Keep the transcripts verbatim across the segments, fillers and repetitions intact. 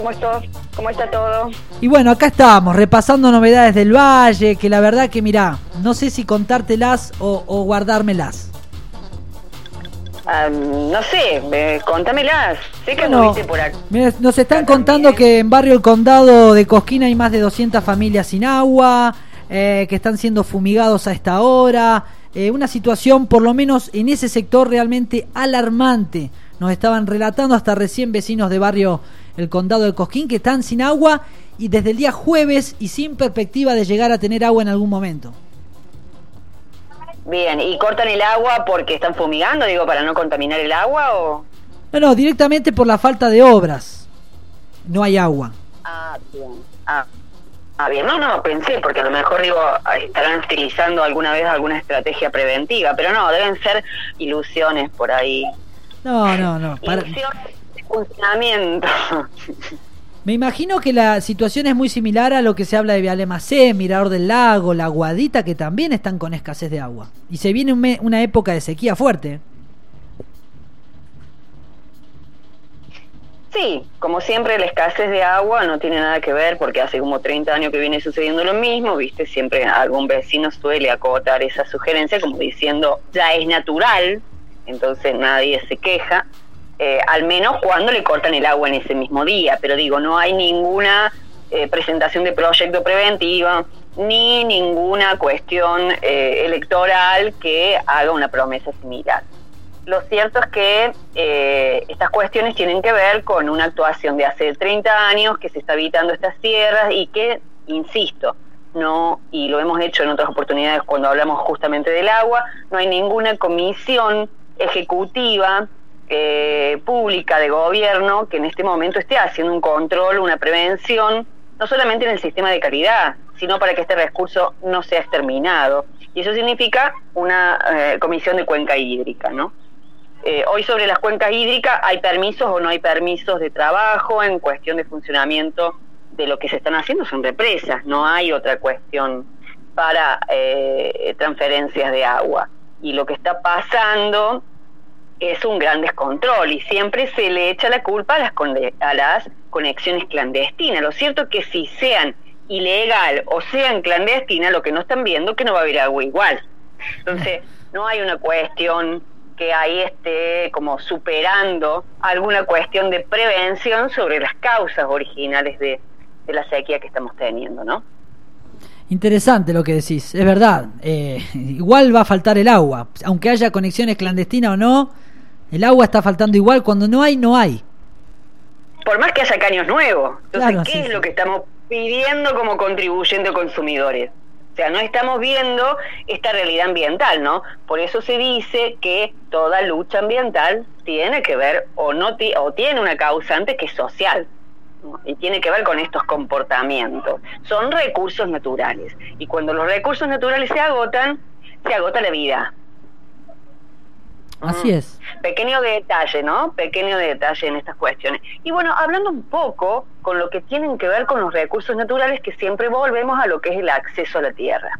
¿Cómo estás? ¿Cómo está todo? Y bueno, acá estamos, repasando novedades del Valle, que la verdad que mirá, no sé si contártelas o, o guardármelas. Um, no sé, eh, contámelas. Sé que Bueno, anduviste por acá. Mirá, nos están contando que en Barrio El Condado de Cosquín hay más de doscientas familias sin agua, eh, que están siendo fumigados a esta hora. Eh, una situación, por lo menos en ese sector, realmente alarmante. Nos estaban relatando hasta recién vecinos de Barrio El Condado de Cosquín que están sin agua y desde el día jueves y sin perspectiva de llegar a tener agua en algún momento. Bien, ¿y cortan el agua porque están fumigando, digo, para no contaminar el agua o...? No, no, directamente por la falta de obras. No hay agua. Ah, bien. Ah, ah, bien. No, no, pensé, porque a lo mejor, digo, estarán utilizando alguna vez alguna estrategia preventiva, pero no, deben ser ilusiones por ahí. No, no, no. Para... Ilusiones de funcionamiento. Me imagino que la situación es muy similar a lo que se habla de Vialemacé, Mirador del Lago, La Guadita, que también están con escasez de agua. Y se viene un me- una época de sequía fuerte. Sí, como siempre la escasez de agua no tiene nada que ver porque hace como treinta años que viene sucediendo lo mismo, viste, siempre algún vecino suele acotar esa sugerencia como diciendo ya es natural, entonces nadie se queja. Eh, al menos cuando le cortan el agua en ese mismo día, pero digo, no hay ninguna eh, presentación de proyecto preventiva, ni ninguna cuestión eh, electoral que haga una promesa similar. Lo cierto es que eh, estas cuestiones tienen que ver con una actuación de hace treinta años que se está habitando estas tierras y que, insisto, no, y lo hemos hecho en otras oportunidades cuando hablamos justamente del agua, no hay ninguna comisión ejecutiva Eh, pública de gobierno que en este momento esté haciendo un control, una prevención, no solamente en el sistema de calidad, sino para que este recurso no sea exterminado. Y eso significa una eh, comisión de cuenca hídrica, ¿no? Eh, hoy sobre las cuencas hídricas hay permisos o no hay permisos de trabajo en cuestión de funcionamiento de lo que se están haciendo, son represas, no hay otra cuestión para eh, transferencias de agua. Y lo que está pasando es un gran descontrol y siempre se le echa la culpa a las, conde- a las conexiones clandestinas. Lo cierto es que si sean ilegal o sean clandestinas, lo que no están viendo es que no va a haber agua igual. Entonces, no hay una cuestión que ahí esté como superando alguna cuestión de prevención sobre las causas originales de, de la sequía que estamos teniendo, ¿no? Interesante lo que decís, es verdad. Eh, igual va a faltar el agua, aunque haya conexiones clandestinas o no. El agua está faltando igual, cuando no hay, no hay. Por más que haya caños nuevos. Entonces, Claro, ¿qué sí, es sí. lo que estamos pidiendo como contribuyentes consumidores? O sea, no estamos viendo esta realidad ambiental, ¿no? Por eso se dice que toda lucha ambiental tiene que ver, o no ti- o tiene una causante que es social, ¿no? Y tiene que ver con estos comportamientos. Son recursos naturales. Y cuando los recursos naturales se agotan, se agota la vida. Así es. Pequeño detalle, ¿no? Pequeño detalle en estas cuestiones. Y bueno, hablando un poco con lo que tienen que ver con los recursos naturales, que siempre volvemos a lo que es el acceso a la tierra.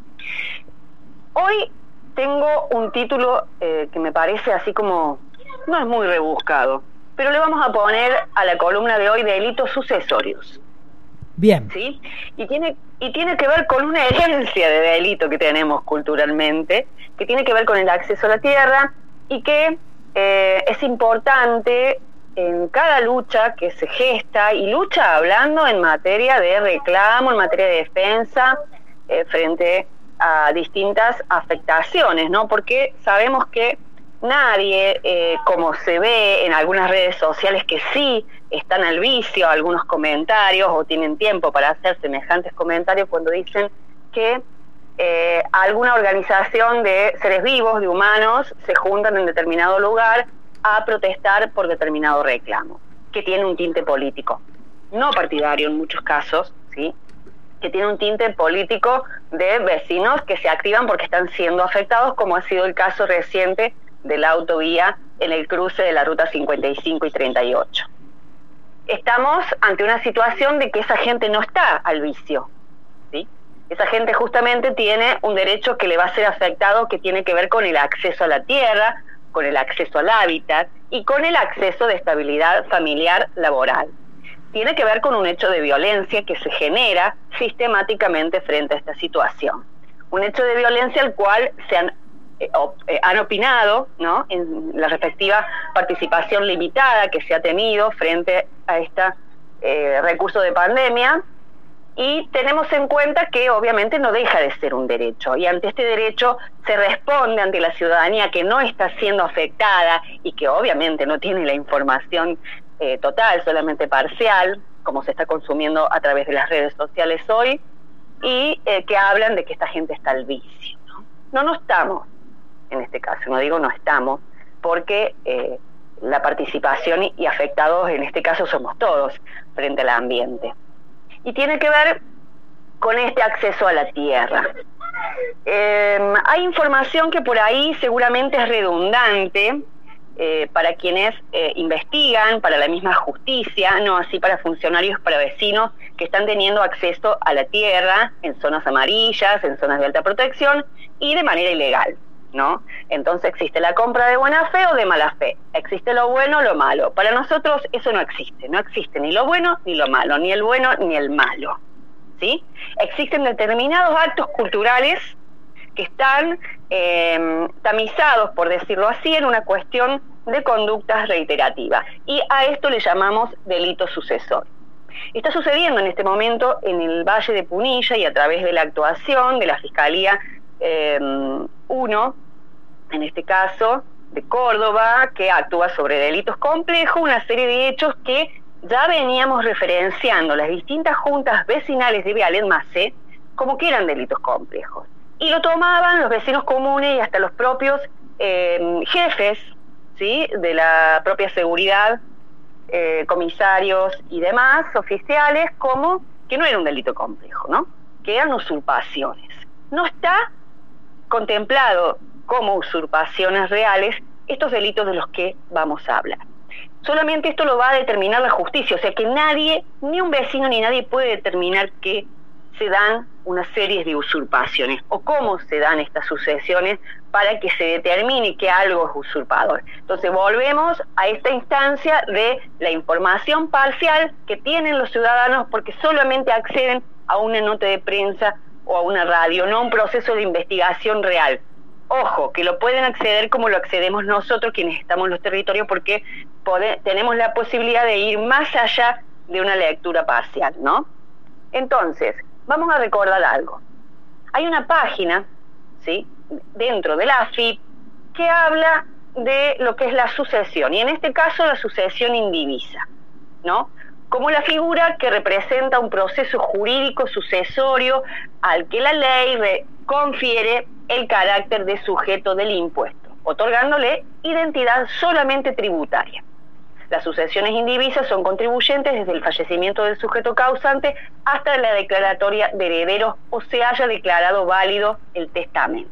Hoy tengo un título eh, que me parece así como, no es muy rebuscado, pero le vamos a poner a la columna de hoy delitos sucesorios. Bien. ¿Sí? Y tiene, y tiene que ver con una herencia de delito que tenemos culturalmente, que tiene que ver con el acceso a la tierra y que eh, es importante en cada lucha que se gesta, y lucha hablando en materia de reclamo, en materia de defensa, eh, frente a distintas afectaciones, ¿no? Porque sabemos que nadie, eh, como se ve en algunas redes sociales que sí están al vicio, algunos comentarios o tienen tiempo para hacer semejantes comentarios cuando dicen que eh, alguna organización de seres vivos, de humanos, se juntan en determinado lugar a protestar por determinado reclamo, que tiene un tinte político, no partidario en muchos casos, ¿sí? Que tiene un tinte político de vecinos que se activan porque están siendo afectados, como ha sido el caso reciente de la autovía en el cruce de la ruta cincuenta y cinco y treinta y ocho. Estamos ante una situación de que esa gente no está al vicio, ¿sí? Esa gente justamente tiene un derecho que le va a ser afectado, que tiene que ver con el acceso a la tierra, con el acceso al hábitat y con el acceso de estabilidad familiar laboral. tiene que ver con un hecho de violencia que se genera sistemáticamente frente a esta situación. Un hecho de violencia al cual se han, eh, op, eh, han opinado, ¿no?, en la respectiva participación limitada que se ha tenido frente a este eh, recurso de pandemia, y tenemos en cuenta que obviamente no deja de ser un derecho, y ante este derecho se responde ante la ciudadanía que no está siendo afectada y que obviamente no tiene la información Eh, total, solamente parcial, como se está consumiendo a través de las redes sociales hoy, y eh, que hablan de que esta gente está al vicio, ¿no? No, no estamos, en este caso, no digo no estamos, porque eh, la participación y, y afectados en este caso somos todos frente al ambiente. Y tiene que ver con este acceso a la tierra. Eh, hay información que por ahí seguramente es redundante, Eh, para quienes eh, investigan, para la misma justicia, no así para funcionarios, para vecinos que están teniendo acceso a la tierra en zonas amarillas, en zonas de alta protección y de manera ilegal, ¿no? Entonces existe la compra de buena fe o de mala fe, existe lo bueno o lo malo. Para nosotros eso no existe, no existe ni lo bueno ni lo malo, ni el bueno ni el malo, ¿sí? Existen determinados actos culturales que están eh, tamizados, por decirlo así, en una cuestión de conductas reiterativas. Y a esto le llamamos delito sucesor. Está sucediendo en este momento en el Valle de Punilla y a través de la actuación de la Fiscalía eh, uno, en este caso de Córdoba, que actúa sobre delitos complejos, una serie de hechos que ya veníamos referenciando las distintas juntas vecinales de Vialet Macé como que eran delitos complejos. Y lo tomaban los vecinos comunes y hasta los propios eh, jefes, ¿sí?, de la propia seguridad, eh, comisarios y demás oficiales, como que no era un delito complejo, ¿no?, que eran usurpaciones. No está contemplado como usurpaciones reales estos delitos de los que vamos a hablar. Solamente esto lo va a determinar la justicia, o sea que nadie, ni un vecino ni nadie puede determinar que se dan una serie de usurpaciones o cómo se dan estas sucesiones para que se determine que algo es usurpador. Entonces volvemos a esta instancia de la información parcial que tienen los ciudadanos porque solamente acceden a una nota de prensa o a una radio, no a un proceso de investigación real. Ojo, que lo pueden acceder como lo accedemos nosotros quienes estamos en los territorios porque pode- tenemos la posibilidad de ir más allá de una lectura parcial, ¿no? Entonces, vamos a recordar algo. Hay una página, ¿sí?, dentro de la A F I P que habla de lo que es la sucesión, y en este caso la sucesión indivisa, ¿no?, como la figura que representa un proceso jurídico sucesorio al que la ley confiere el carácter de sujeto del impuesto, otorgándole identidad solamente tributaria. Las sucesiones indivisas son contribuyentes desde el fallecimiento del sujeto causante hasta la declaratoria de herederos o se haya declarado válido el testamento.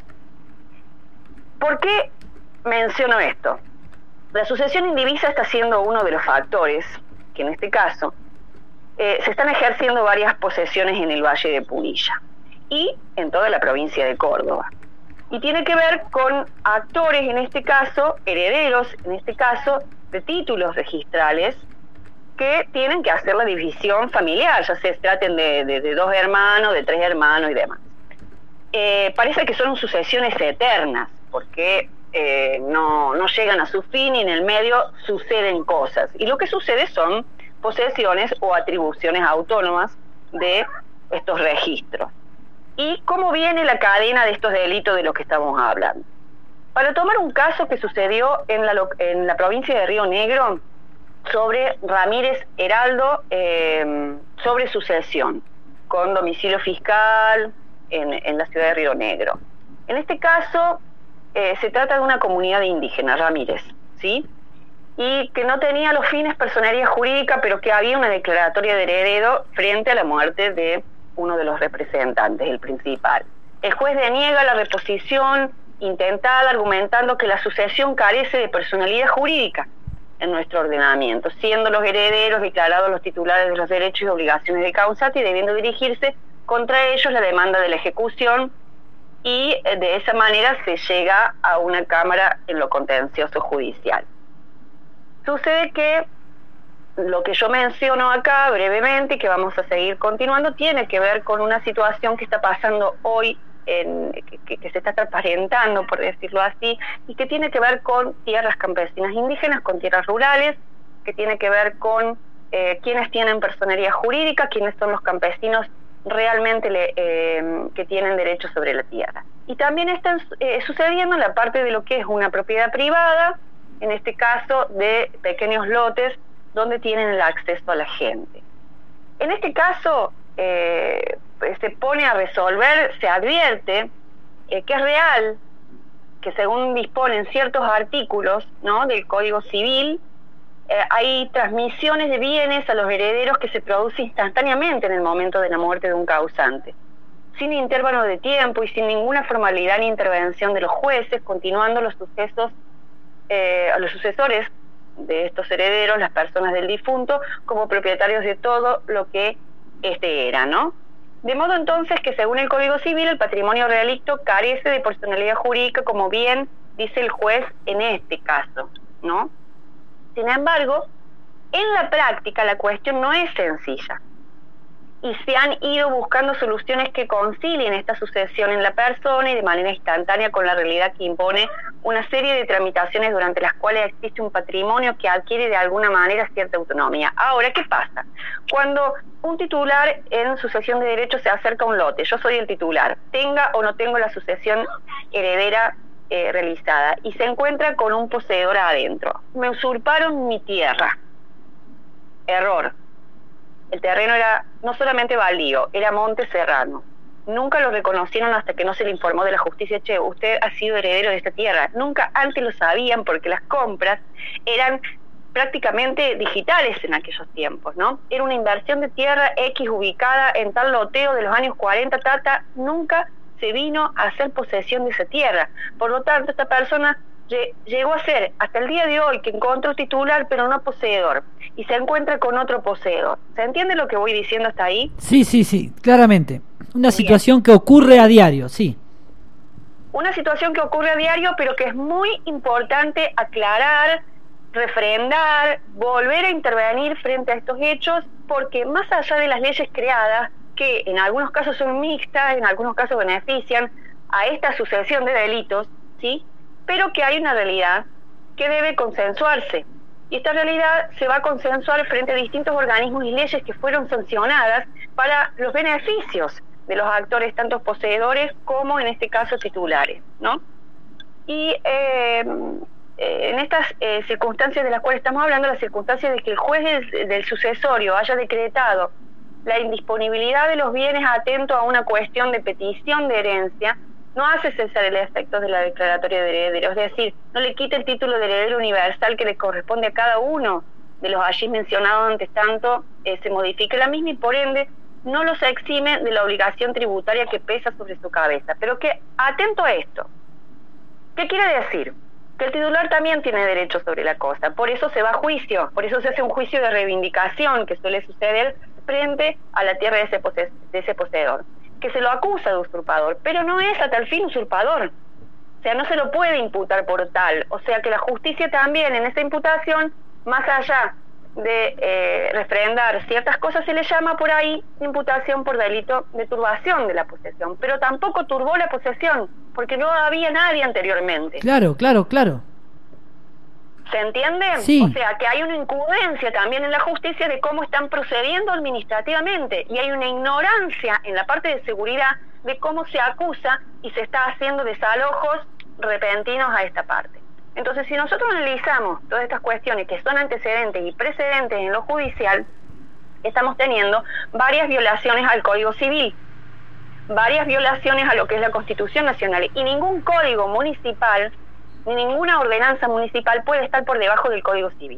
¿Por qué menciono esto? La sucesión indivisa está siendo uno de los factores que en este caso eh, se están ejerciendo varias posesiones en el Valle de Punilla y en toda la provincia de Córdoba. Y tiene que ver con actores, en este caso, herederos, en este caso, de títulos registrales que tienen que hacer la división familiar, ya se traten de, de, de dos hermanos, de tres hermanos y demás. Eh, parece que son sucesiones eternas, porque eh, no, no llegan a su fin y en el medio suceden cosas. Y lo que sucede son posesiones o atribuciones autónomas de estos registros. ¿Y cómo viene la cadena de estos delitos de los que estamos hablando? Para tomar un caso que sucedió en la, en la provincia de Río Negro sobre Ramírez Heraldo, eh, sobre sucesión, con domicilio fiscal en, en la ciudad de Río Negro. En este caso eh, se trata de una comunidad indígena, Ramírez, ¿sí?, y que no tenía los fines personería jurídica, pero que había una declaratoria de heredero frente a la muerte de uno de los representantes, el principal. El juez deniega la reposición intentada, argumentando que la sucesión carece de personalidad jurídica en nuestro ordenamiento, siendo los herederos declarados los titulares de los derechos y obligaciones de causante y debiendo dirigirse contra ellos la demanda de la ejecución, y de esa manera se llega a una cámara en lo contencioso judicial. Sucede que lo que yo menciono acá brevemente y que vamos a seguir continuando tiene que ver con una situación que está pasando hoy, en, que, que se está transparentando, por decirlo así, y que tiene que ver con tierras campesinas indígenas, con tierras rurales, que tiene que ver con eh, quienes tienen personería jurídica, quiénes son los campesinos realmente le, eh, que tienen derecho sobre la tierra. Y también está eh, sucediendo en la parte de lo que es una propiedad privada, en este caso de pequeños lotes, donde tienen el acceso a la gente. En este caso, eh, se pone a resolver, se advierte eh, que es real, que según disponen ciertos artículos, ¿no?, del Código Civil, eh, hay transmisiones de bienes a los herederos que se produce instantáneamente en el momento de la muerte de un causante, sin intervalo de tiempo y sin ninguna formalidad ni intervención de los jueces, continuando los sucesos, eh, a los sucesores de estos herederos, las personas del difunto, como propietarios de todo lo que este era, ¿no? De modo entonces que según el Código Civil, el patrimonio realicto carece de personalidad jurídica, como bien dice el juez en este caso, ¿no? Sin embargo, en la práctica la cuestión no es sencilla y se han ido buscando soluciones que concilien esta sucesión en la persona y de manera instantánea con la realidad que impone una serie de tramitaciones durante las cuales existe un patrimonio que adquiere de alguna manera cierta autonomía. Ahora, ¿qué pasa? Cuando un titular en sucesión de derechos se acerca a un lote, yo soy el titular, tenga o no tengo la sucesión heredera eh, realizada, y se encuentra con un poseedor adentro. Me usurparon mi tierra. Error. El terreno era no solamente baldío, era monte serrano. Nunca lo reconocieron hasta que no se le informó de la justicia: che, usted ha sido heredero de esta tierra. Nunca antes lo sabían porque las compras eran prácticamente digitales en aquellos tiempos, ¿no? Era una inversión de tierra X ubicada en tal loteo de los años cuarenta, tata, nunca se vino a hacer posesión de esa tierra. Por lo tanto, esta persona llegó a ser, hasta el día de hoy, que encontró titular pero no poseedor, y se encuentra con otro poseedor. ¿Se entiende lo que voy diciendo hasta ahí? Sí, sí, sí, claramente. Una Bien. situación que ocurre a diario, sí. Una situación que ocurre a diario, pero que es muy importante aclarar, refrendar, volver a intervenir frente a estos hechos, porque más allá de las leyes creadas, que en algunos casos son mixtas, en algunos casos benefician a esta sucesión de delitos, ¿sí?, pero que hay una realidad que debe consensuarse. Y esta realidad se va a consensuar frente a distintos organismos y leyes que fueron sancionadas para los beneficios de los actores, tanto poseedores como, en este caso, titulares, ¿no? Y eh, en estas eh, circunstancias de las cuales estamos hablando, las circunstancias de que el juez del, del sucesorio haya decretado la indisponibilidad de los bienes atento a una cuestión de petición de herencia, no hace cesar el efecto de la declaratoria de heredero, es decir, no le quita el título de heredero universal que le corresponde a cada uno de los allí mencionados, antes tanto eh, se modifique la misma, y por ende no los exime de la obligación tributaria que pesa sobre su cabeza. Pero que, atento a esto, ¿qué quiere decir? Que el titular también tiene derecho sobre la cosa, por eso se va a juicio, por eso se hace un juicio de reivindicación que suele suceder frente a la tierra de ese, pose- de ese poseedor, que se lo acusa de usurpador, pero no es a tal fin usurpador, o sea, no se lo puede imputar por tal, o sea que la justicia también en esa imputación, más allá de eh, refrendar ciertas cosas, se le llama por ahí imputación por delito de turbación de la posesión, pero tampoco turbó la posesión, porque no había nadie anteriormente. Claro, claro, claro. ¿Se entiende? Sí. O sea, que hay una incongruencia también en la justicia de cómo están procediendo administrativamente, y hay una ignorancia en la parte de seguridad de cómo se acusa y se está haciendo desalojos repentinos a esta parte. Entonces, si nosotros analizamos todas estas cuestiones que son antecedentes y precedentes en lo judicial, estamos teniendo varias violaciones al Código Civil, varias violaciones a lo que es la Constitución Nacional, y ningún código municipal ni ninguna ordenanza municipal puede estar por debajo del Código Civil.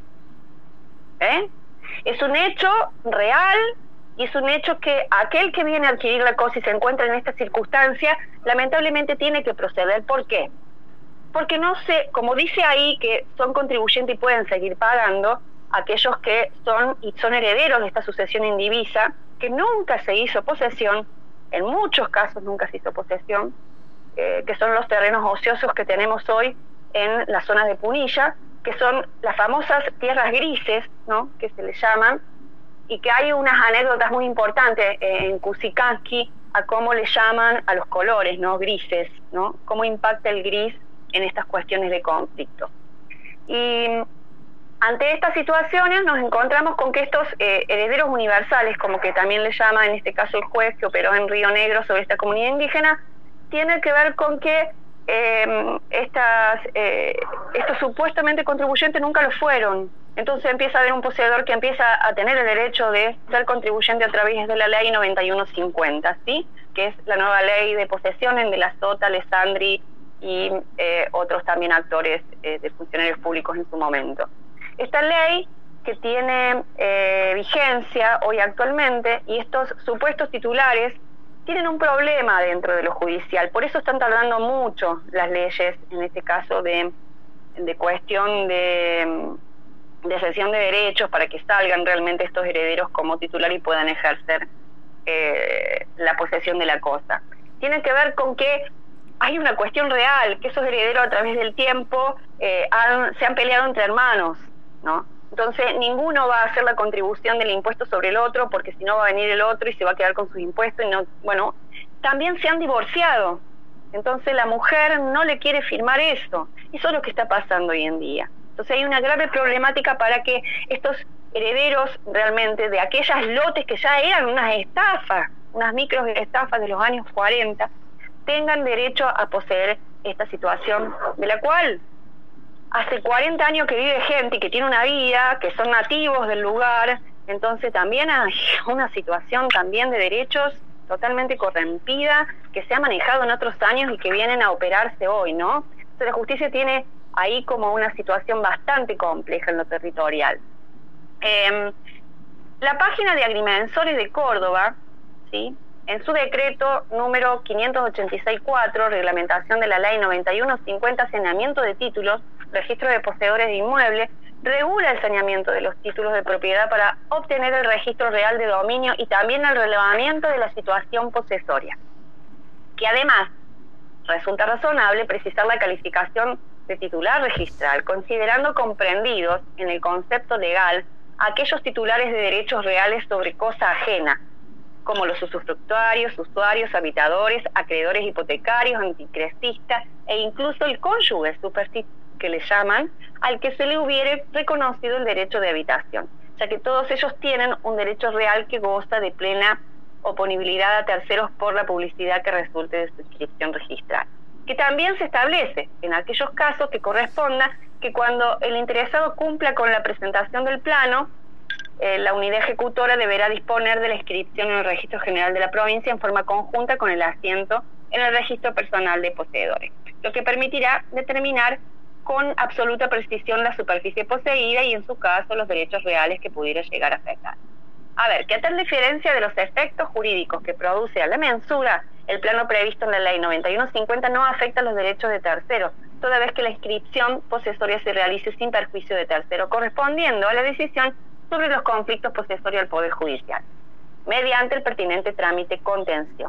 ¿Eh? Es un hecho real, y es un hecho que aquel que viene a adquirir la cosa y se encuentra en esta circunstancia, lamentablemente tiene que proceder. ¿Por qué? Porque no sé, como dice ahí, que son contribuyentes y pueden seguir pagando aquellos que son y son herederos de esta sucesión indivisa, que nunca se hizo posesión, en muchos casos nunca se hizo posesión, eh, que son los terrenos ociosos que tenemos hoy en la zona de Punilla, que son las famosas tierras grises, ¿no?, que se les llaman, y que hay unas anécdotas muy importantes en Cusicanqui a cómo le llaman a los colores, ¿no?, grises, ¿no?, cómo impacta el gris en estas cuestiones de conflicto. Y ante estas situaciones nos encontramos con que estos eh, herederos universales, como que también le llama en este caso el juez que operó en Río Negro sobre esta comunidad indígena, tiene que ver con que eh, estas, eh, estos supuestamente contribuyentes nunca lo fueron. Entonces empieza a haber un poseedor que empieza a tener el derecho de ser contribuyente a través de la ley noventa y uno cincuenta, ¿sí?, que es la nueva ley de posesión en de la Sota, Alessandri y eh, otros también actores eh, de funcionarios públicos en su momento. Esta ley que tiene eh, vigencia hoy actualmente, y estos supuestos titulares tienen un problema dentro de lo judicial, por eso están tardando mucho las leyes, en este caso de, de cuestión de, de cesión de derechos, para que salgan realmente estos herederos como titular y puedan ejercer eh, la posesión de la cosa. Tiene que ver con que hay una cuestión real, que esos herederos a través del tiempo eh, han, se han peleado entre hermanos, ¿no? Entonces ninguno va a hacer la contribución del impuesto sobre el otro, porque si no va a venir el otro y se va a quedar con sus impuestos y no, bueno, también se han divorciado. Entonces la mujer no le quiere firmar eso. Eso es lo que está pasando hoy en día. Entonces hay una grave problemática para que estos herederos realmente de aquellas lotes que ya eran unas estafas, unas micro estafas de los años cuarenta, tengan derecho a poseer esta situación de la cual hace cuarenta años que vive gente y que tiene una vida, que son nativos del lugar. Entonces también hay una situación también de derechos totalmente corrompida que se ha manejado en otros años y que vienen a operarse hoy, ¿no? Entonces la justicia tiene ahí como una situación bastante compleja en lo territorial. Eh, la página de agrimensores de Córdoba, ¿sí?, en su decreto número quinientos ochenta y seis punto cuatro, reglamentación de la ley noventa y uno cincuenta, saneamiento de títulos, registro de poseedores de inmuebles, regula el saneamiento de los títulos de propiedad para obtener el registro real de dominio y también el relevamiento de la situación posesoria. Que además resulta razonable precisar la calificación de titular registral, considerando comprendidos en el concepto legal aquellos titulares de derechos reales sobre cosa ajena, como los usufructuarios, usuarios, habitadores, acreedores hipotecarios, anticrestistas e incluso el cónyuge superstitio, que le llaman, al que se le hubiere reconocido el derecho de habitación, ya que todos ellos tienen un derecho real que goza de plena oponibilidad a terceros por la publicidad que resulte de su inscripción registral. Que también se establece en aquellos casos que corresponda que cuando el interesado cumpla con la presentación del plano, eh, la unidad ejecutora deberá disponer de la inscripción en el Registro General de la provincia en forma conjunta con el asiento en el Registro Personal de Poseedores, lo que permitirá determinar con absoluta precisión la superficie poseída y en su caso los derechos reales que pudiera llegar a afectar. A ver, que a tal diferencia de los efectos jurídicos que produce a la mensura, el plano previsto en la ley noventa y uno cincuenta no afecta los derechos de terceros, toda vez que la inscripción posesoria se realice sin perjuicio de tercero, correspondiendo a la decisión sobre los conflictos posesorios al Poder Judicial, mediante el pertinente trámite contención.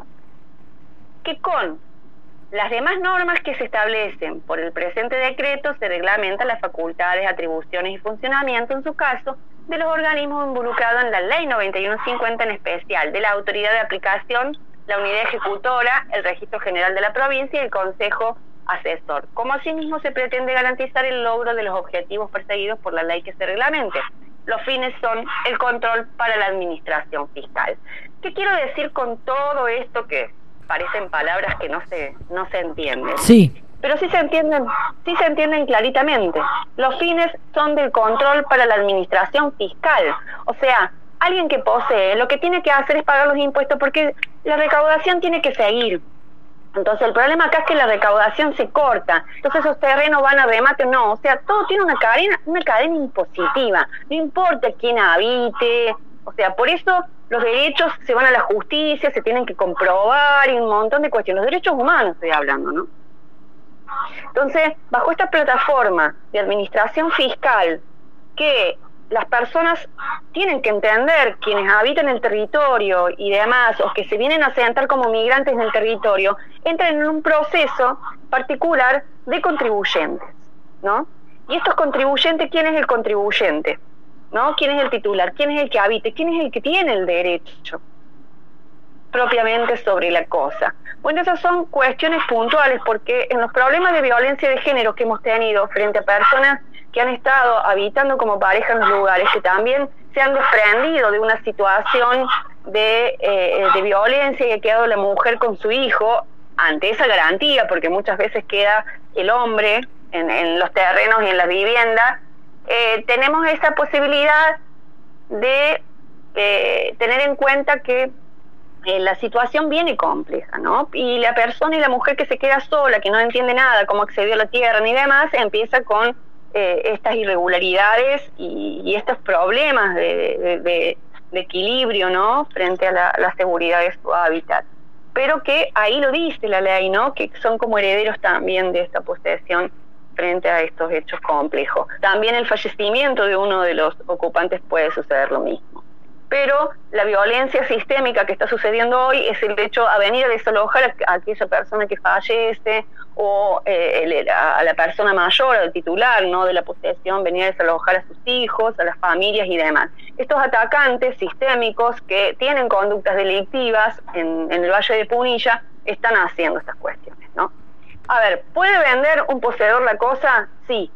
Que con las demás normas que se establecen por el presente decreto se reglamentan las facultades, atribuciones y funcionamiento, en su caso, de los organismos involucrados en la ley noventa y uno cincuenta, en especial de la autoridad de aplicación, la unidad ejecutora, el Registro General de la provincia y el Consejo Asesor. Como asimismo se pretende garantizar el logro de los objetivos perseguidos por la ley que se reglamente. Los fines son el control para la administración fiscal. ¿Qué quiero decir con todo esto que parecen palabras que no se no se entienden? Sí. Pero sí se entienden, sí se entienden claritamente. Los fines son del control para la administración fiscal. O sea, alguien que posee lo que tiene que hacer es pagar los impuestos porque la recaudación tiene que seguir. Entonces el problema acá es que la recaudación se corta, entonces esos terrenos van a remate o no, o sea, todo tiene una cadena, una cadena impositiva, no importa quién habite, o sea, por eso los derechos se van a la justicia, se tienen que comprobar y un montón de cuestiones, los derechos humanos estoy hablando, ¿no? Entonces, bajo esta plataforma de administración fiscal, que las personas tienen que entender, quienes habitan el territorio y demás, o que se vienen a asentar como migrantes en el territorio, entran en un proceso particular de contribuyentes, ¿no? Y estos contribuyentes, ¿quién es el contribuyente? ¿No? ¿Quién es el titular? ¿Quién es el que habita? ¿Quién es el que tiene el derecho propiamente sobre la cosa? Bueno, esas son cuestiones puntuales, porque en los problemas de violencia de género que hemos tenido frente a personas que han estado habitando como pareja en los lugares, que también se han desprendido de una situación de, eh, de violencia y ha quedado la mujer con su hijo ante esa garantía, porque muchas veces queda el hombre en, en los terrenos y en las viviendas, eh, tenemos esa posibilidad de eh, tener en cuenta que eh, la situación viene compleja, ¿no? Y la persona y la mujer que se queda sola, que no entiende nada, cómo accedió a la tierra ni demás, empieza con eh, estas irregularidades y, y estos problemas de, de, de, de equilibrio, ¿no? Frente a la, la seguridad de su hábitat. Pero que ahí lo dice la ley, ¿no? Que son como herederos también de esta posesión frente a estos hechos complejos. También el fallecimiento de uno de los ocupantes puede suceder lo mismo. Pero la violencia sistémica que está sucediendo hoy es el hecho a venir a desalojar a aquella persona que fallece o eh, el, a la persona mayor, al titular, ¿no?, de la posesión, venir a desalojar a sus hijos, a las familias y demás. Estos atacantes sistémicos que tienen conductas delictivas en, en el Valle de Punilla están haciendo estas cuestiones, ¿no? A ver, ¿puede vender un poseedor la cosa? Sí.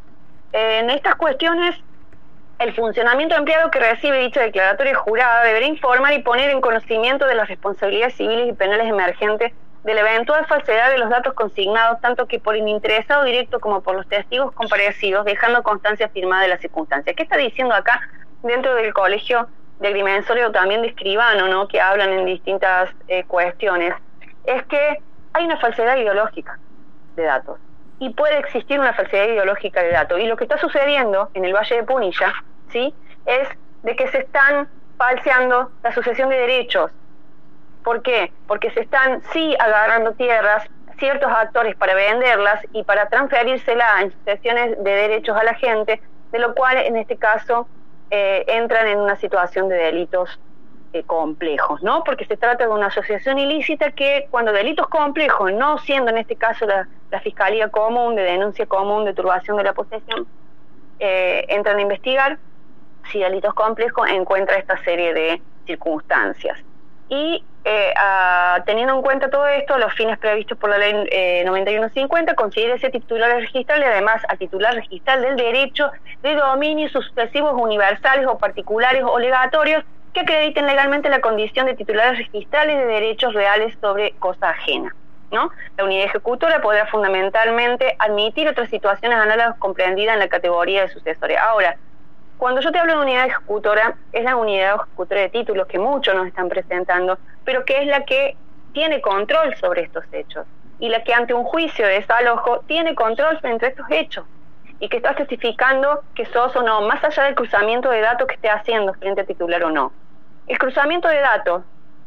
En estas cuestiones, el funcionamiento empleado que recibe dicha declaratoria jurada deberá informar y poner en conocimiento de las responsabilidades civiles y penales emergentes de la eventual falsedad de los datos consignados, tanto que por el interesado directo como por los testigos comparecidos, dejando constancia firmada de las circunstancias. ¿Qué está diciendo acá dentro del colegio de agrimensores o también de escribano, ¿no?, que hablan en distintas eh, cuestiones? Es que hay una falsedad ideológica de datos y puede existir una falsedad ideológica de datos, y lo que está sucediendo en el Valle de Punilla, ¿sí?, es de que se están falseando la sucesión de derechos. ¿Por qué? Porque se están sí agarrando tierras ciertos actores para venderlas y para transferírselas en sucesiones de derechos a la gente, de lo cual en este caso eh, entran en una situación de delitos eh, complejos, ¿no? Porque se trata de una asociación ilícita que, cuando delitos complejos, no siendo en este caso la, la Fiscalía Común de Denuncia Común de Turbación de la Posesión, eh, entran a investigar, si delitos complejos, encuentra esta serie de circunstancias. Y eh, a, teniendo en cuenta todo esto, los fines previstos por la ley eh, noventa y uno cincuenta, considera ese titular registral y además al titular registral del derecho de dominio sucesivos universales o particulares obligatorios que acrediten legalmente la condición de titulares registrales de derechos reales sobre cosa ajena, ¿no? La unidad ejecutora podrá fundamentalmente admitir otras situaciones análogas comprendidas en la categoría de sucesores. Ahora, cuando yo te hablo de unidad ejecutora, es la unidad ejecutora de títulos que muchos nos están presentando, pero que es la que tiene control sobre estos hechos y la que ante un juicio de desalojo tiene control frente a estos hechos y que está certificando que sos o no, más allá del cruzamiento de datos que esté haciendo frente a titular o no. El cruzamiento de datos,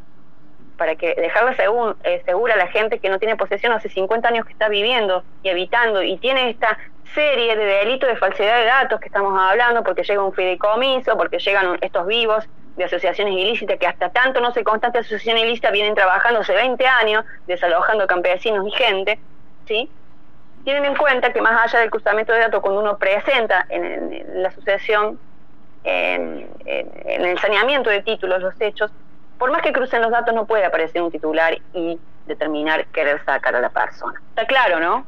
para que dejarla segun, eh, segura a la gente que no tiene posesión hace cincuenta años que está viviendo y habitando y tiene esta serie de delitos de falsedad de datos que estamos hablando, porque llega un fideicomiso, porque llegan estos vivos de asociaciones ilícitas que hasta tanto no se constante asociación ilícita vienen trabajando hace veinte años, desalojando campesinos y gente, ¿sí? Tienen en cuenta que más allá del cruzamiento de datos, cuando uno presenta en, en, en la asociación, en, en, en el saneamiento de títulos, los hechos, por más que crucen los datos no puede aparecer un titular y determinar querer sacar a la persona. ¿Está claro, no?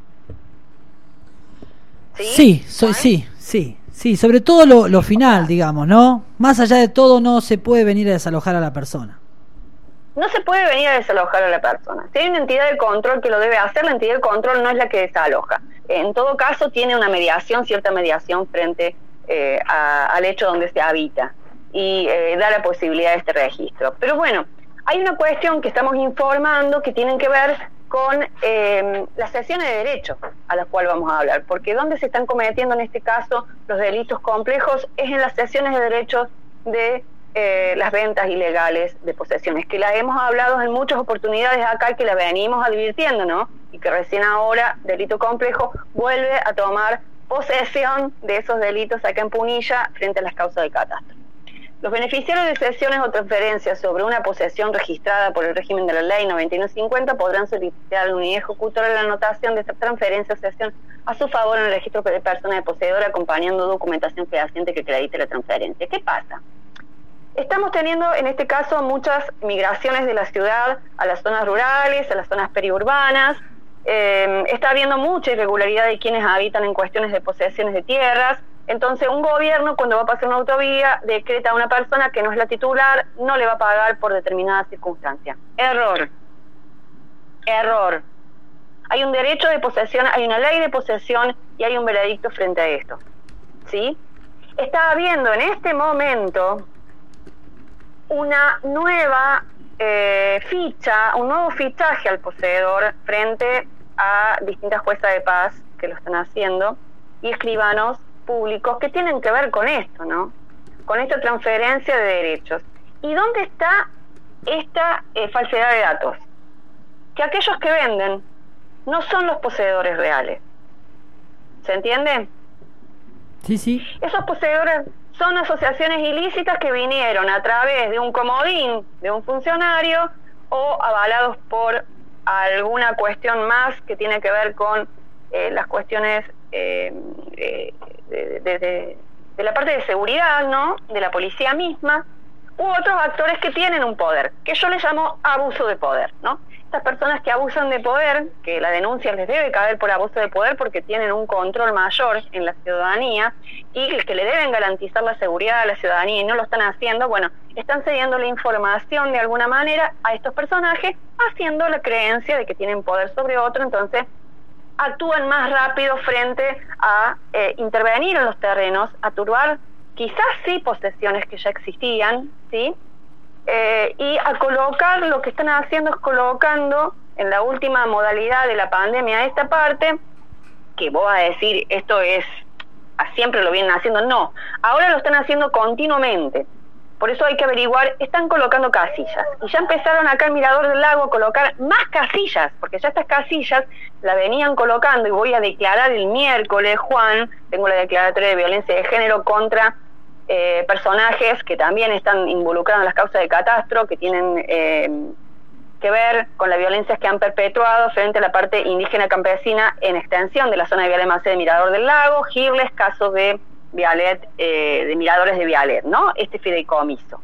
Sí, sí, soy, sí, sí, sí, sobre todo lo, lo final, digamos, ¿no? Más allá de todo no se puede venir a desalojar a la persona. No se puede venir a desalojar a la persona. Si hay una entidad de control que lo debe hacer, la entidad de control no es la que desaloja. En todo caso tiene una mediación, cierta mediación frente eh, a, al hecho donde se habita y eh, da la posibilidad de este registro. Pero bueno, hay una cuestión que estamos informando que tienen que ver con eh, las sesiones de derecho a las cuales vamos a hablar, porque donde se están cometiendo en este caso los delitos complejos es en las sesiones de derechos de eh, las ventas ilegales de posesiones, que las hemos hablado en muchas oportunidades acá y que las venimos advirtiendo, ¿no? Y que recién ahora delito complejo vuelve a tomar posesión de esos delitos acá en Punilla frente a las causas de catastro. Los beneficiarios de cesiones o transferencias sobre una posesión registrada por el régimen de la ley noventa y uno cincuenta podrán solicitar al unidad ejecutora la anotación de esta transferencia o cesión a su favor en el registro de persona de poseedora, acompañando documentación fehaciente que acredite la transferencia. ¿Qué pasa? Estamos teniendo en este caso muchas migraciones de la ciudad a las zonas rurales, a las zonas periurbanas. Eh, está habiendo mucha irregularidad de quienes habitan en cuestiones de posesiones de tierras. Entonces un gobierno, cuando va a pasar una autovía, decreta a una persona que no es la titular, no le va a pagar por determinada circunstancia. Error. Error. Hay un derecho de posesión, hay una ley de posesión y hay un veredicto frente a esto. ¿Sí? Está habiendo en este momento una nueva eh, ficha, un nuevo fichaje al poseedor frente a distintas juezas de paz que lo están haciendo y escribanos públicos que tienen que ver con esto, ¿no? Con esta transferencia de derechos. ¿Y dónde está esta eh, falsedad de datos? Que aquellos que venden no son los poseedores reales. ¿Se entiende? Sí, sí. Esos poseedores son asociaciones ilícitas que vinieron a través de un comodín de un funcionario o avalados por alguna cuestión más que tiene que ver con eh, las cuestiones eh, eh, de, de, de, de la parte de seguridad, ¿no? De la policía misma, u otros actores que tienen un poder, que yo les llamo abuso de poder, ¿no? Estas personas que abusan de poder, que la denuncia les debe caer por abuso de poder porque tienen un control mayor en la ciudadanía y que le deben garantizar la seguridad a la ciudadanía y no lo están haciendo, bueno, están cediendo la información de alguna manera a estos personajes, haciendo la creencia de que tienen poder sobre otro, entonces actúan más rápido frente a eh, intervenir en los terrenos, a turbar quizás sí posesiones que ya existían, ¿sí? Eh, y a colocar, lo que están haciendo es colocando en la última modalidad de la pandemia esta parte, que vos vas a decir, esto es, siempre lo vienen haciendo, no, ahora lo están haciendo continuamente. Por eso hay que averiguar, están colocando casillas. Y ya empezaron acá en Mirador del Lago a colocar más casillas, porque ya estas casillas la venían colocando, y voy a declarar el miércoles, Juan, tengo la declaratoria de violencia de género contra eh, personajes que también están involucrados en las causas de catastro, que tienen eh, que ver con las violencias que han perpetuado frente a la parte indígena campesina en extensión de la zona de Vialet Macé de Mirador del Lago, Girles, caso de Vialet, eh, de Miradores de Vialet, ¿no? Este fideicomiso.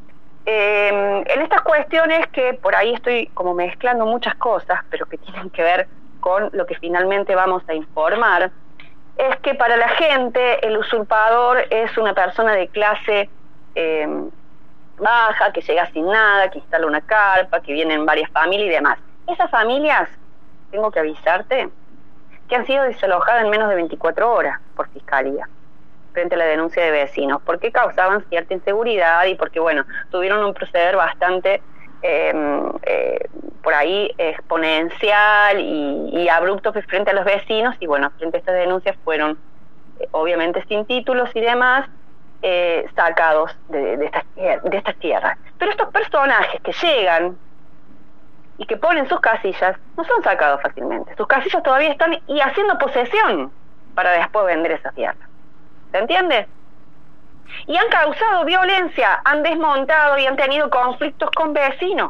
Eh, en estas cuestiones que por ahí estoy como mezclando muchas cosas, pero que tienen que ver con lo que finalmente vamos a informar, es que para la gente el usurpador es una persona de clase eh, baja, que llega sin nada, que instala una carpa, que vienen varias familias y demás. Esas familias, tengo que avisarte, que han sido desalojadas en menos de veinticuatro horas por fiscalía frente a la denuncia de vecinos, porque causaban cierta inseguridad y porque, bueno, tuvieron un proceder bastante eh, eh, por ahí exponencial y, y abrupto frente a los vecinos, y bueno, frente a estas denuncias fueron, eh, obviamente sin títulos y demás, eh, sacados de, de, estas, de estas tierras. Pero estos personajes que llegan y que ponen sus casillas, no son sacados fácilmente. Sus casillas todavía están y haciendo posesión para después vender esa tierra. ¿Se entiende? Y han causado violencia, han desmontado y han tenido conflictos con vecinos.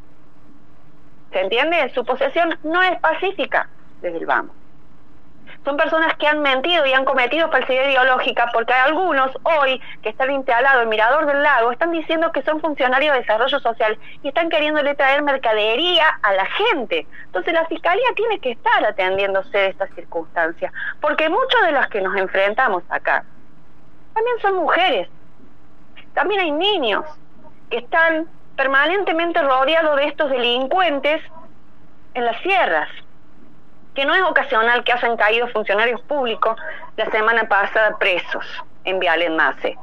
¿Se entiende? Su posesión no es pacífica desde el vamos. Son personas que han mentido y han cometido falsedad ideológica, porque hay algunos hoy que están instalados en Mirador del Lago, están diciendo que son funcionarios de desarrollo social y están queriéndole traer mercadería a la gente. Entonces la Fiscalía tiene que estar atendiéndose de estas circunstancias, porque muchos de los que nos enfrentamos acá también son mujeres, también hay niños que están permanentemente rodeados de estos delincuentes en las sierras, que no es ocasional que hayan caído funcionarios públicos la semana pasada presos en Vialet Macé.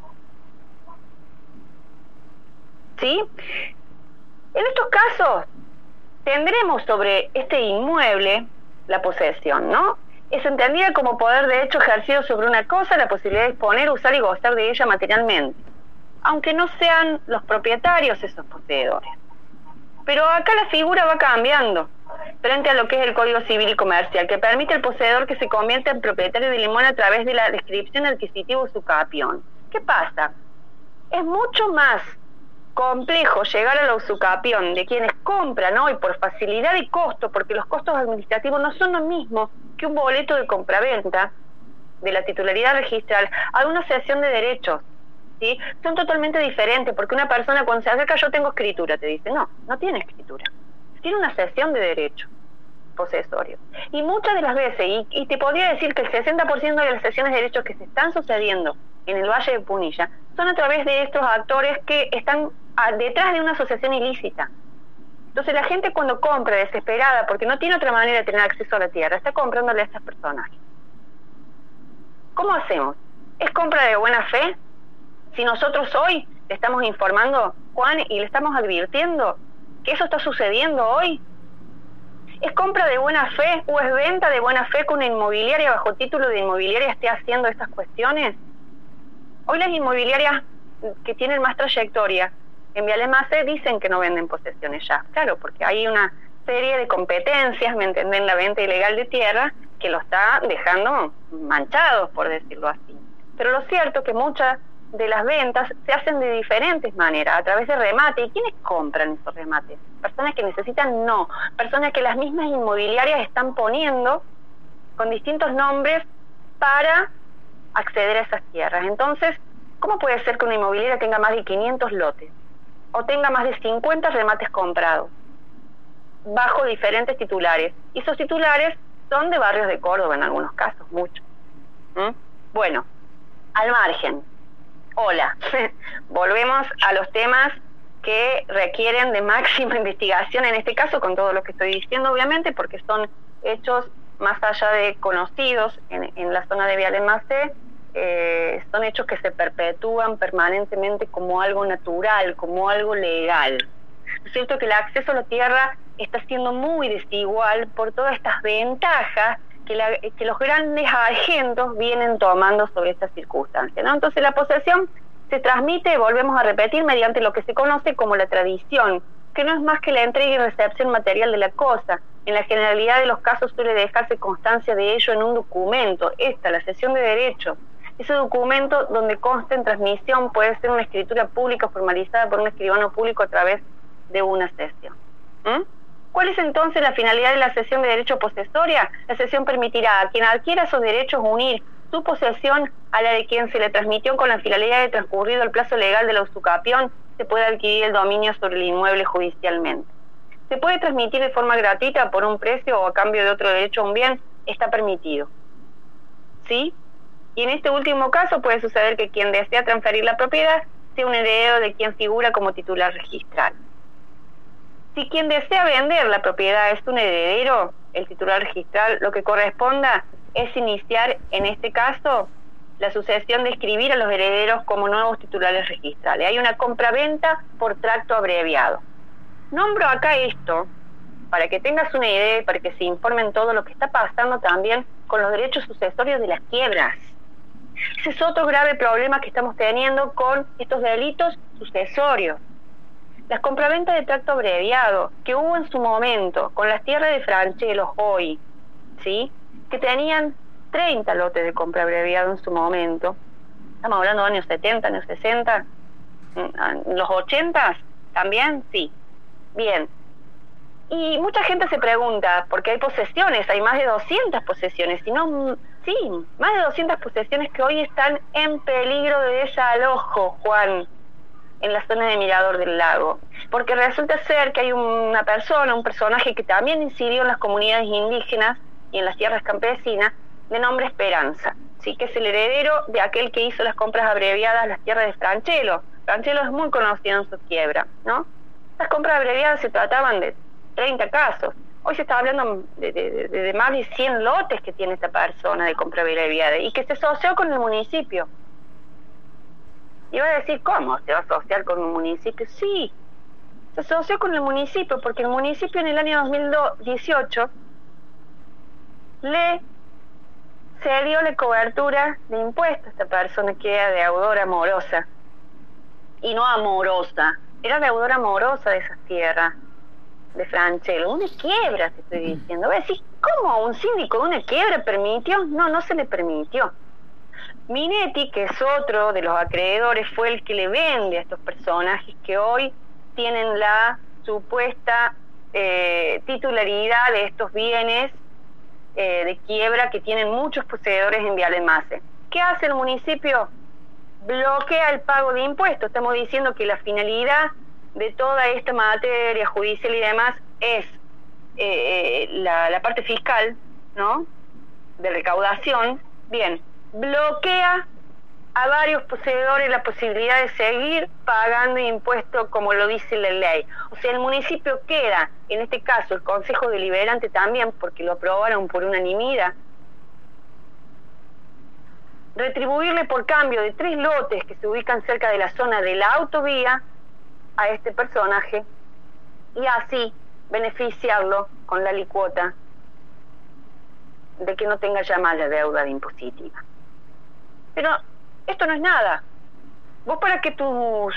¿Sí? En estos casos tendremos sobre este inmueble la posesión, ¿no? Es entendida como poder de hecho ejercido sobre una cosa, la posibilidad de disponer, usar y gozar de ella materialmente, aunque no sean los propietarios esos poseedores. Pero acá la figura va cambiando frente a lo que es el Código Civil y Comercial, que permite al poseedor que se convierta en propietario del inmueble a través de la descripción adquisitiva o su capión. ¿Qué pasa? Es mucho más complejo llegar a la usucapión de quienes compran hoy por facilidad y costo, porque los costos administrativos no son lo mismo que un boleto de compraventa de la titularidad registral a una cesión de derechos, ¿sí? Son totalmente diferentes, porque una persona cuando se acerca, yo tengo escritura, te dice, no, no tiene escritura, tiene una cesión de derechos posesorio. Y muchas de las veces, y, y te podría decir que el sesenta por ciento de las cesiones de derechos que se están sucediendo en el Valle de Punilla son a través de estos actores que están a, detrás de una asociación ilícita. Entonces la gente cuando compra desesperada, porque no tiene otra manera de tener acceso a la tierra, está comprándole a estas personas. ¿Cómo hacemos? ¿Es compra de buena fe? Si nosotros hoy le estamos informando, Juan, y le estamos advirtiendo que eso está sucediendo hoy, ¿es compra de buena fe o es venta de buena fe que una inmobiliaria bajo título de inmobiliaria esté haciendo estas cuestiones? Hoy las inmobiliarias que tienen más trayectoria en Viales Macé dicen que no venden posesiones ya. Claro, porque hay una serie de competencias, ¿me entienden?, la venta ilegal de tierra que lo está dejando manchados, por decirlo así. Pero lo cierto es que muchas de las ventas se hacen de diferentes maneras, a través de remate. ¿Y quiénes compran esos remates? Personas que necesitan, no. Personas que las mismas inmobiliarias están poniendo con distintos nombres para acceder a esas tierras. Entonces, ¿cómo puede ser que una inmobiliaria tenga más de quinientos lotes o tenga más de cincuenta remates comprados bajo diferentes titulares? Y esos titulares son de barrios de Córdoba en algunos casos, muchos. ¿Mm? Bueno, al margen. Hola, volvemos a los temas que requieren de máxima investigación, en este caso con todo lo que estoy diciendo, obviamente, porque son hechos más allá de conocidos en, en la zona de Viales Macé, eh, son hechos que se perpetúan permanentemente como algo natural, como algo legal. Es cierto que el acceso a la tierra está siendo muy desigual por todas estas ventajas que, la, que los grandes agentos vienen tomando sobre estas circunstancias, ¿no? Entonces la posesión se transmite, volvemos a repetir, mediante lo que se conoce como la tradición, que no es más que la entrega y recepción material de la cosa. En la generalidad de los casos suele dejarse constancia de ello en un documento, esta, la cesión de derechos. Ese documento donde consta en transmisión puede ser una escritura pública formalizada por un escribano público a través de una cesión. ¿Mm? ¿Cuál es entonces la finalidad de la cesión de derecho posesoria? La cesión permitirá a quien adquiera esos derechos unir su posesión a la de quien se le transmitió con la finalidad de transcurrido el plazo legal de la usucapión, se puede adquirir el dominio sobre el inmueble judicialmente. Se puede transmitir de forma gratuita por un precio o a cambio de otro derecho a un bien, está permitido. ¿Sí? Y en este último caso puede suceder que quien desea transferir la propiedad sea un heredero de quien figura como titular registral. Si quien desea vender la propiedad es un heredero, el titular registral, lo que corresponda es iniciar, en este caso, la sucesión de escribir a los herederos como nuevos titulares registrales. Hay una compraventa por tracto abreviado. Nombro acá esto para que tengas una idea y para que se informen todo lo que está pasando también con los derechos sucesorios de las quiebras. Ese es otro grave problema que estamos teniendo con estos delitos sucesorios. Las compraventas de tracto abreviado que hubo en su momento con las tierras de Franchelos hoy, ¿sí?, que tenían treinta lotes de compra abreviado en su momento. Estamos hablando de años setenta, años sesenta, los ochenta también, sí. Bien. Y mucha gente se pregunta, porque hay posesiones, hay más de doscientas posesiones, y no, sí, más de doscientas posesiones que hoy están en peligro de desalojo, Juan, en la zona de Mirador del Lago, porque resulta ser que hay una persona, un personaje que también incidió en las comunidades indígenas y en las tierras campesinas, de nombre Esperanza, sí, que es el heredero de aquel que hizo las compras abreviadas a las tierras de Franchelo. Franchelo es muy conocido en su quiebra, ¿no? Las compras abreviadas se trataban de treinta casos. Hoy se está hablando de, de, de, de más de cien lotes que tiene esta persona de compra abreviada y que se asoció con el municipio. Y va a decir, ¿cómo se va a asociar con un municipio? Sí, se asoció con el municipio porque el municipio en el año dos mil dieciocho le cedió la cobertura de impuestos a esta persona que era deudora morosa. Y no amorosa, era deudora morosa de esas tierras de Franchelo. Una quiebra, te estoy diciendo. Va a decir, ¿cómo un síndico de una quiebra permitió? No, no se le permitió. Minetti, que es otro de los acreedores, fue el que le vende a estos personajes que hoy tienen la supuesta eh, titularidad de estos bienes eh, de quiebra que tienen muchos poseedores en Viale Mase. ¿Qué hace el municipio? Bloquea el pago de impuestos. Estamos diciendo que la finalidad de toda esta materia judicial y demás es eh, la, la parte fiscal, ¿no?, de recaudación. Bien, bloquea a varios poseedores la posibilidad de seguir pagando impuestos como lo dice la ley. O sea, el municipio queda, en este caso el Consejo Deliberante también, porque lo aprobaron por unanimidad, retribuirle por cambio de tres lotes que se ubican cerca de la zona de la autovía a este personaje y así beneficiarlo con la alicuota de que no tenga ya más la deuda de impositiva. Pero esto no es nada. Vos, para que tus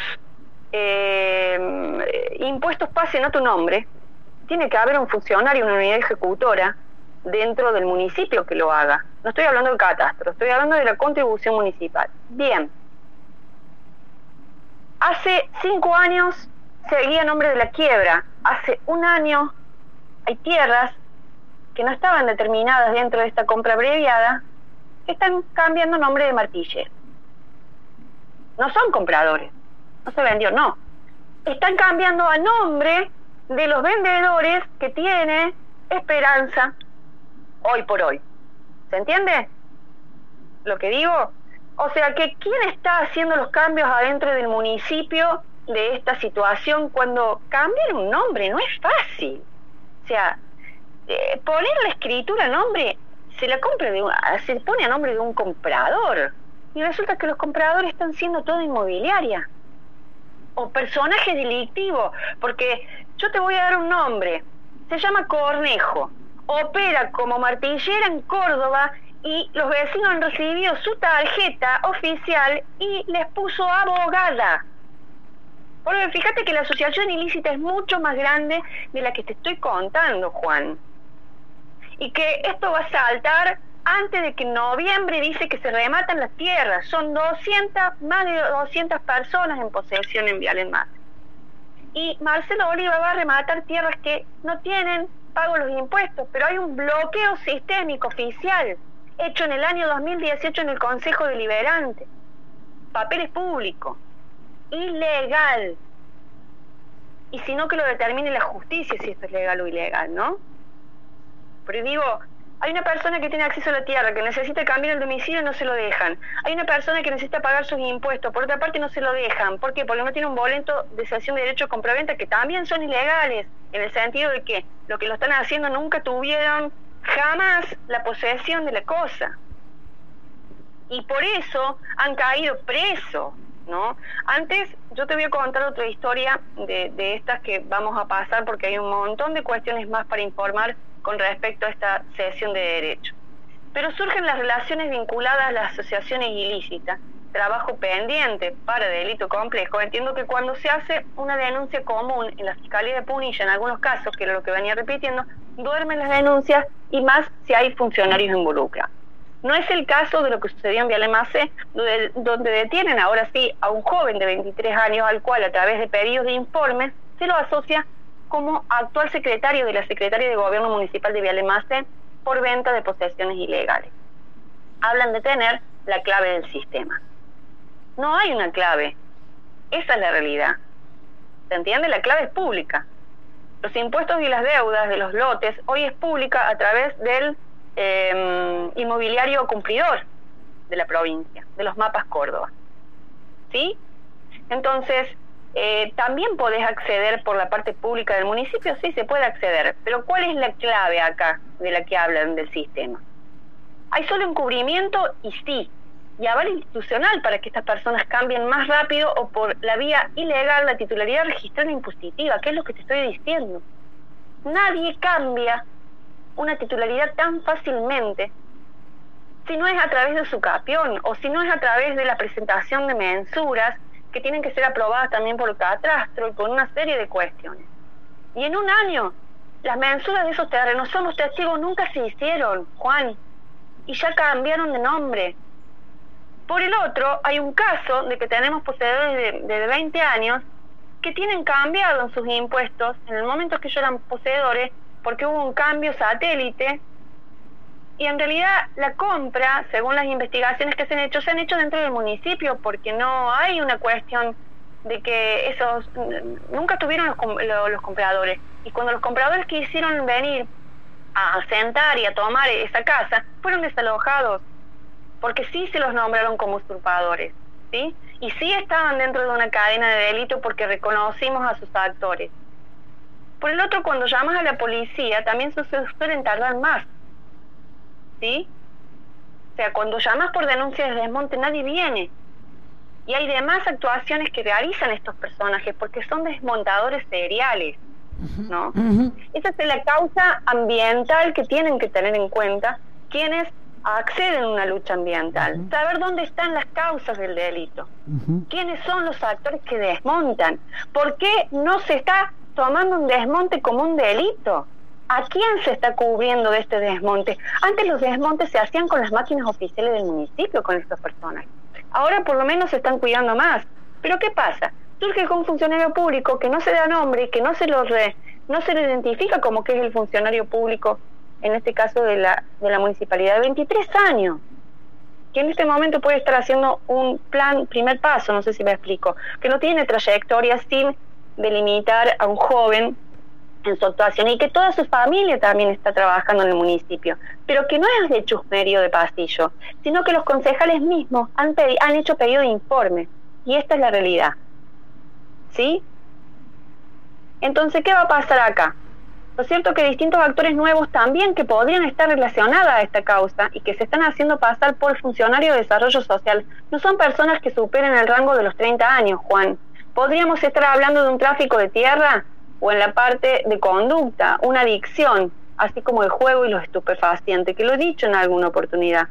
eh, impuestos pasen a tu nombre, tiene que haber un funcionario, una unidad ejecutora dentro del municipio que lo haga. No estoy hablando del catastro, estoy hablando de la contribución municipal. Bien. Hace cinco años seguía a nombre de la quiebra. Hace un año hay tierras que no estaban determinadas dentro de esta compra abreviada que están cambiando nombre de Martille. No son compradores, no se vendió, no. Están cambiando a nombre de los vendedores que tiene Esperanza hoy por hoy. ¿Se entiende lo que digo? O sea, que ¿quién está haciendo los cambios adentro del municipio de esta situación cuando cambiar un nombre no es fácil? O sea, eh, poner la escritura a nombre, se la compra de un, se pone a nombre de un comprador y resulta que los compradores están siendo toda inmobiliaria o personajes delictivos, porque yo te voy a dar un nombre, se llama Cornejo, opera como martillera en Córdoba y los vecinos han recibido su tarjeta oficial y les puso abogada. Porque fíjate que la asociación ilícita es mucho más grande de la que te estoy contando, Juan. Y que esto va a saltar antes de que en noviembre dice que se rematan las tierras. Son doscientas, más de doscientas personas en posesión en Viale Mase. Y Marcelo Oliva va a rematar tierras que no tienen pago los impuestos, pero hay un bloqueo sistémico oficial hecho en el año dos mil dieciocho en el Consejo Deliberante. Papeles públicos. Ilegal. Y si no, que lo determine la justicia si esto es legal o ilegal, ¿no? Pero digo, hay una persona que tiene acceso a la tierra, que necesita cambiar el domicilio y no se lo dejan. Hay una persona que necesita pagar sus impuestos, por otra parte no se lo dejan. ¿Por qué? Porque no tiene un boleto de cesión de derecho de compraventa, que también son ilegales, en el sentido de que lo que lo están haciendo nunca tuvieron jamás la posesión de la cosa. Y por eso han caído presos, ¿no? Antes, yo te voy a contar otra historia de, de estas que vamos a pasar, porque hay un montón de cuestiones más para informar con respecto a esta cesión de derecho. Pero surgen las relaciones vinculadas a las asociaciones ilícitas, trabajo pendiente para delito complejo. Entiendo que cuando se hace una denuncia común en la Fiscalía de Punilla, en algunos casos, que era lo que venía repitiendo, duermen las denuncias y más si hay funcionarios involucrados. No es el caso de lo que sucedió en Viale Mase, donde, donde detienen ahora sí a un joven de veintitrés años al cual a través de pedidos de informes se lo asocia como actual secretario de la Secretaría de Gobierno Municipal de Viale Mase por venta de posesiones ilegales. Hablan de tener la clave del sistema. No hay una clave. Esa es la realidad. ¿Se entiende? La clave es pública. Los impuestos y las deudas de los lotes hoy es pública a través del eh, inmobiliario cumplidor de la provincia, de los mapas Córdoba. ¿Sí? Entonces, Eh, también podés acceder por la parte pública del municipio, sí, se puede acceder, pero ¿cuál es la clave acá de la que hablan del sistema? Hay solo encubrimiento y sí, y aval institucional para que estas personas cambien más rápido o por la vía ilegal la titularidad registrada impositiva, que es lo que te estoy diciendo. Nadie cambia una titularidad tan fácilmente si no es a través de su capión o si no es a través de la presentación de mensuras que tienen que ser aprobadas también por el catastro y por una serie de cuestiones. Y en un año, las mensuras de esos terrenos, somos testigos, nunca se hicieron, Juan, y ya cambiaron de nombre. Por el otro, hay un caso de que tenemos poseedores de, de veinte años que tienen cambiado en sus impuestos en el momento que ellos eran poseedores, porque hubo un cambio satélite, y en realidad la compra, según las investigaciones que se han hecho, se han hecho dentro del municipio, porque no hay una cuestión de que esos nunca tuvieron los, los, los compradores, y cuando los compradores quisieron venir a sentar y a tomar esa casa, fueron desalojados, porque sí se los nombraron como usurpadores, ¿sí? Y sí estaban dentro de una cadena de delito porque reconocimos a sus actores. Por el otro, cuando llamas a la policía, también se suelen tardar más, ¿sí? O sea, cuando llamas por denuncia de desmonte, nadie viene. Y hay demás actuaciones que realizan estos personajes porque son desmontadores seriales, ¿no? Uh-huh. Esa es la causa ambiental que tienen que tener en cuenta quienes acceden a una lucha ambiental. Uh-huh. Saber dónde están las causas del delito. Uh-huh. ¿Quiénes son los actores que desmontan? ¿Por qué no se está tomando un desmonte como un delito? ¿A quién se está cubriendo de este desmonte? Antes los desmontes se hacían con las máquinas oficiales del municipio, con estas personas. Ahora por lo menos se están cuidando más. ¿Pero qué pasa? Surge con un funcionario público que no se da nombre, que no se lo re, no se lo identifica como que es el funcionario público, en este caso de la, de la municipalidad, de veintitrés años, que en este momento puede estar haciendo un plan, primer paso, no sé si me explico, que no tiene trayectoria sin delimitar a un joven en su actuación, y que toda su familia también está trabajando en el municipio, pero que no es de chusmerío de pasillo, sino que los concejales mismos han, pedi- han hecho pedido de informe, y esta es la realidad, ¿sí? Entonces, ¿qué va a pasar acá? Lo cierto es que distintos actores nuevos también que podrían estar relacionados a esta causa y que se están haciendo pasar por funcionarios de desarrollo social, no son personas que superen el rango de los treinta años, Juan. Podríamos estar hablando de un tráfico de tierra o en la parte de conducta, una adicción, así como el juego y los estupefacientes, que lo he dicho en alguna oportunidad,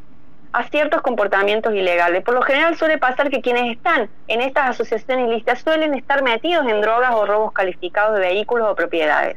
a ciertos comportamientos ilegales. Por lo general suele pasar que quienes están en estas asociaciones ilícitas suelen estar metidos en drogas o robos calificados de vehículos o propiedades.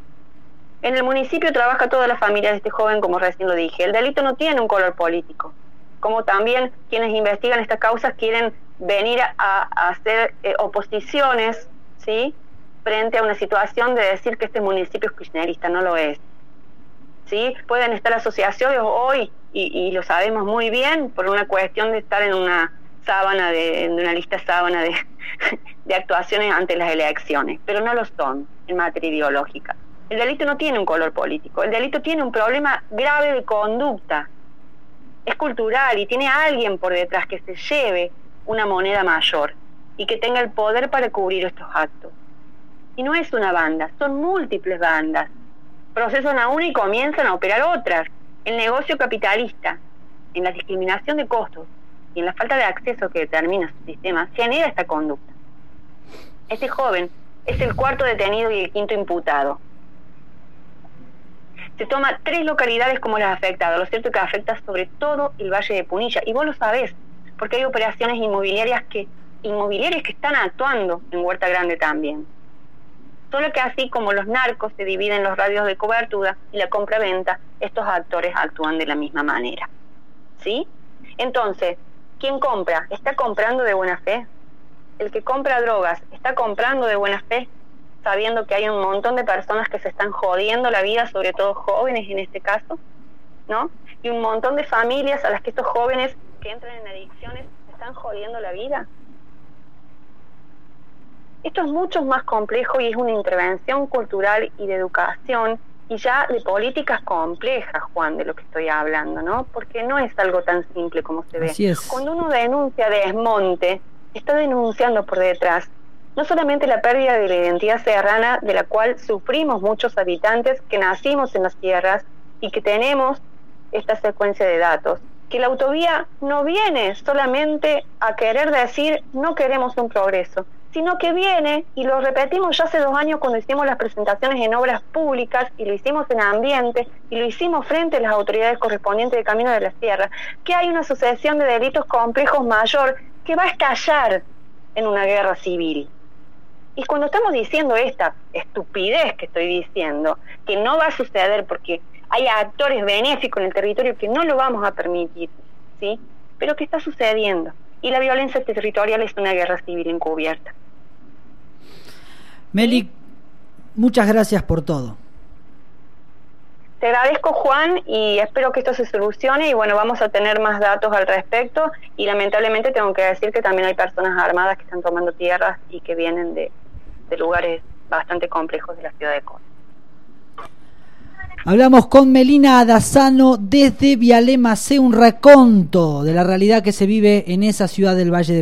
En el municipio trabaja toda la familia de este joven, como recién lo dije. El delito no tiene un color político, como también quienes investigan estas causas quieren venir a, a hacer eh, oposiciones, ¿sí?, frente a una situación de decir que este municipio es kirchnerista. No lo es, ¿sí? Pueden estar asociaciones hoy, y, y lo sabemos muy bien, por una cuestión de estar en una sábana, de, en una lista sábana de, de actuaciones ante las elecciones, pero no lo son en materia ideológica. El delito no tiene un color político, el delito tiene un problema grave de conducta, es cultural y tiene a alguien por detrás que se lleve una moneda mayor y que tenga el poder para cubrir estos actos. Y no es una banda, son múltiples bandas. Procesan a una y comienzan a operar otras. El negocio capitalista, en la discriminación de costos y en la falta de acceso que determina su sistema, genera esta conducta. Este joven es el cuarto detenido y el quinto imputado. Se toma tres localidades como las afectadas. Lo cierto es que afecta sobre todo el Valle de Punilla, y vos lo sabés, porque hay operaciones inmobiliarias que, inmobiliarias que están actuando en Huerta Grande también. Solo que así como los narcos se dividen los radios de cobertura y la compra-venta, estos actores actúan de la misma manera, ¿sí? Entonces, ¿quién compra? ¿Está comprando de buena fe? El que compra drogas, ¿está comprando de buena fe? Sabiendo que hay un montón de personas que se están jodiendo la vida, sobre todo jóvenes en este caso, ¿no? Y un montón de familias a las que estos jóvenes que entran en adicciones se están jodiendo la vida. Esto es mucho más complejo y es una intervención cultural y de educación y ya de políticas complejas, Juan, de lo que estoy hablando, ¿no? Porque no es algo tan simple como se ve. Así es. Cuando uno denuncia desmonte, está denunciando por detrás no solamente la pérdida de la identidad serrana, de la cual sufrimos muchos habitantes que nacimos en las tierras y que tenemos esta secuencia de datos, que la autovía no viene solamente a querer decir no queremos un progreso, sino que viene, y lo repetimos ya hace dos años cuando hicimos las presentaciones en obras públicas, y lo hicimos en ambiente, y lo hicimos frente a las autoridades correspondientes de Camino de la Sierra, que hay una sucesión de delitos complejos mayor que va a estallar en una guerra civil. Y cuando estamos diciendo esta estupidez que estoy diciendo, que no va a suceder porque hay actores benéficos en el territorio que no lo vamos a permitir, ¿sí? pero que está sucediendo. Y la violencia territorial es una guerra civil encubierta. Meli, muchas gracias por todo. Te agradezco, Juan, y espero que esto se solucione y bueno, vamos a tener más datos al respecto y lamentablemente tengo que decir que también hay personas armadas que están tomando tierras y que vienen de, de lugares bastante complejos de la ciudad de Córdoba. Hablamos con Melina Dazzano desde Vialema, hace un raconto de la realidad que se vive en esa ciudad del Valle de